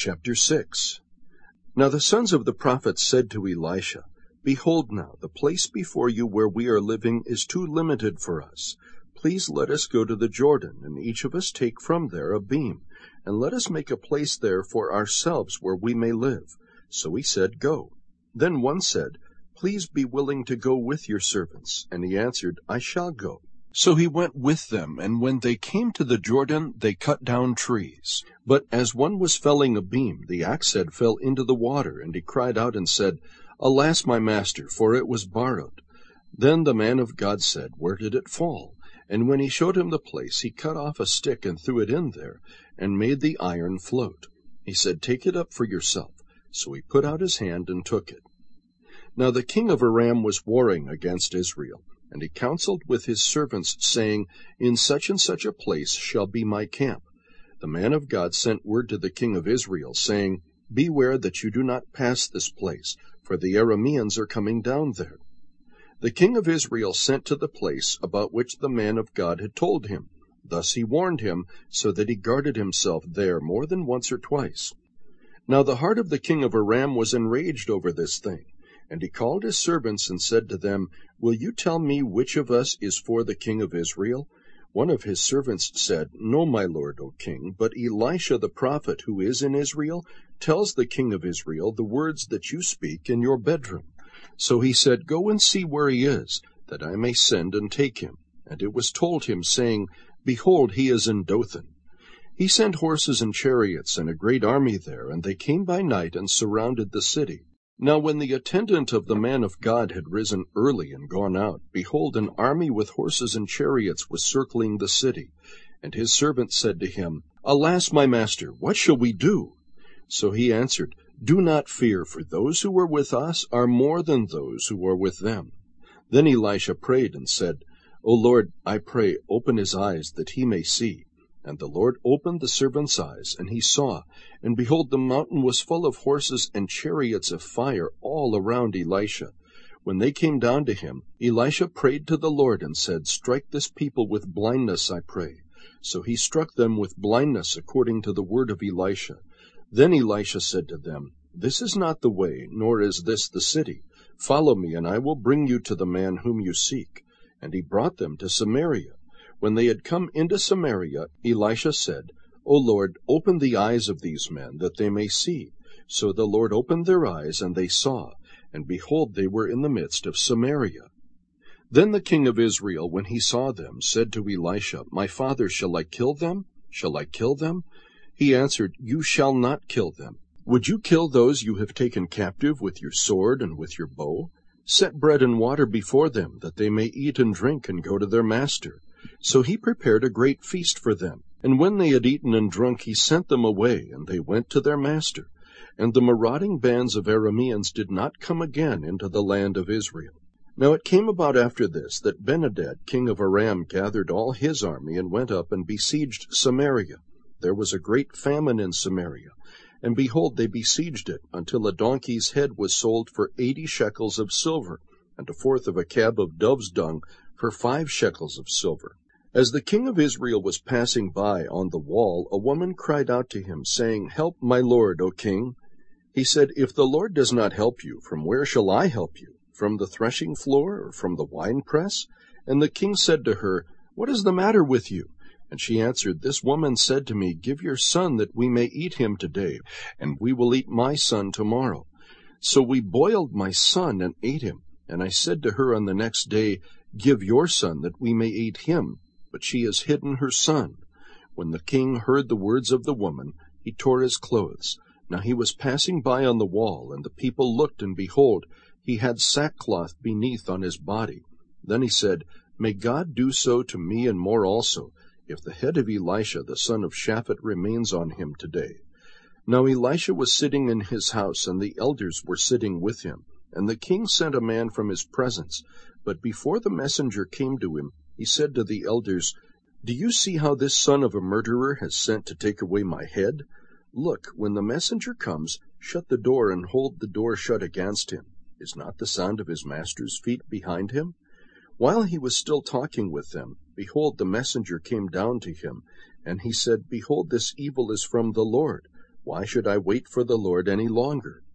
Chapter 6. Now the sons of the prophets said to Elisha, Behold now, the place before you where we are living is too limited for us. Please let us go to the Jordan, and each of us take from there a beam, and let us make a place there for ourselves where we may live. So he said, Go. Then one said, Please be willing to go with your servants. And he answered, I shall go. So he went with them, and when they came to the Jordan, they cut down trees. But as one was felling a beam, the axe head fell into the water, and he cried out and said, Alas, my master, for it was borrowed. Then the man of God said, Where did it fall? And when he showed him the place, he cut off a stick and threw it in there, and made the iron float. He said, Take it up for yourself. So he put out his hand and took it. Now the king of Aram was warring against Israel. And he counseled with his servants, saying, In such and such a place shall be my camp. The man of God sent word to the king of Israel, saying, Beware that you do not pass this place, for the Arameans are coming down there. The king of Israel sent to the place about which the man of God had told him. Thus he warned him, so that he guarded himself there more than once or twice. Now the heart of the king of Aram was enraged over this thing. And he called his servants and said to them, Will you tell me which of us is for the king of Israel? One of his servants said, No, my lord, O king, but Elisha the prophet, who is in Israel, tells the king of Israel the words that you speak in your bedroom. So he said, Go and see where he is, that I may send and take him. And it was told him, saying, Behold, he is in Dothan. He sent horses and chariots and a great army there, and they came by night and surrounded the city. Now when the attendant of the man of God had risen early and gone out, behold, an army with horses and chariots was circling the city. And his servant said to him, Alas, my master, what shall we do? So he answered, Do not fear, for those who are with us are more than those who are with them. Then Elisha prayed and said, O Lord, I pray, open his eyes, that he may see. And the Lord opened the servant's eyes, and he saw. And behold, the mountain was full of horses and chariots of fire all around Elisha. When they came down to him, Elisha prayed to the Lord and said, Strike this people with blindness, I pray. So he struck them with blindness according to the word of Elisha. Then Elisha said to them, This is not the way, nor is this the city. Follow me, and I will bring you to the man whom you seek. And he brought them to Samaria. When they had come into Samaria, Elisha said, O Lord, open the eyes of these men, that they may see. So the Lord opened their eyes, and they saw. And behold, they were in the midst of Samaria. Then the king of Israel, when he saw them, said to Elisha, My father, shall I kill them? Shall I kill them? He answered, You shall not kill them. Would you kill those you have taken captive with your sword and with your bow? Set bread and water before them, that they may eat and drink and go to their master. So he prepared a great feast for them. And when they had eaten and drunk, he sent them away, and they went to their master. And the marauding bands of Arameans did not come again into the land of Israel. Now it came about after this, that Benhadad king of Aram gathered all his army, and went up and besieged Samaria. There was a great famine in Samaria. And behold, they besieged it, until a donkey's head was sold for 80 shekels of silver, and a fourth of a cab of dove's dung for 5 shekels of silver. As the king of Israel was passing by on the wall, a woman cried out to him, saying, Help my lord, O king. He said, If the Lord does not help you, from where shall I help you? From the threshing floor, or from the winepress? And the king said to her, What is the matter with you? And she answered, This woman said to me, Give your son, that we may eat him today, and we will eat my son tomorrow. So we boiled my son and ate him. And I said to her on the next day, Give your son, that we may eat him. But she has hidden her son. When the king heard the words of the woman, he tore his clothes. Now he was passing by on the wall, and the people looked, and behold, he had sackcloth beneath on his body. Then he said, May God do so to me and more also, if the head of Elisha the son of Shaphat remains on him today. Now Elisha was sitting in his house, and the elders were sitting with him. And the king sent a man from his presence. But before the messenger came to him, he said to the elders, Do you see how this son of a murderer has sent to take away my head? Look, when the messenger comes, shut the door and hold the door shut against him. Is not the sound of his master's feet behind him? While he was still talking with them, behold, the messenger came down to him, and he said, Behold, this evil is from the Lord. Why should I wait for the Lord any longer?